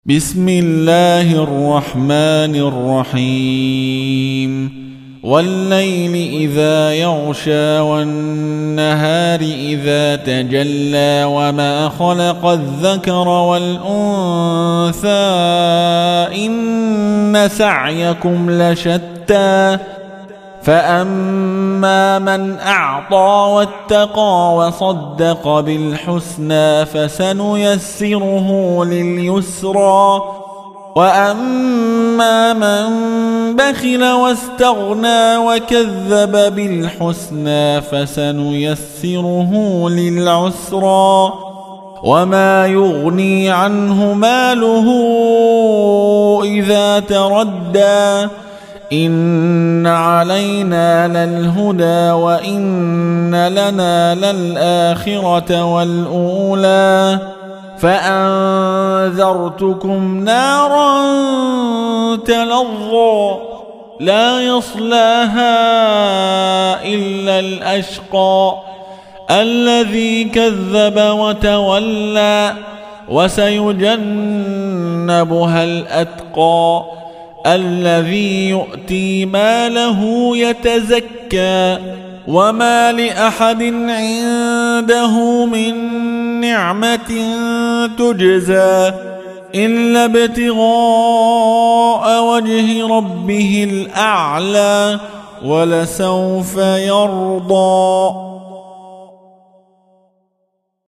بسم الله الرحمن الرحيم والليل إذا يغشى والنهار إذا تجلى وما خلق الذكر والأنثى إن سعيكم لشتى فأما من أعطى واتقى وصدق بالحسنى فسنيسره لليسرى وأما من بخل واستغنى وكذب بالحسنى فسنيسره للعسرى وما يغني عنه ماله إذا تردى إن علينا للهدى وإن لنا للآخرة والأولى فأنذرتكم نارا تلظى لا يصلاها إلا الأشقى الذي كذب وتولى وسيجنبها الأتقى الذي يؤتي ماله يتزكى وما لأحد عنده من نعمة تجزى إلا ابتغاء وجه ربه الأعلى ولسوف يرضى.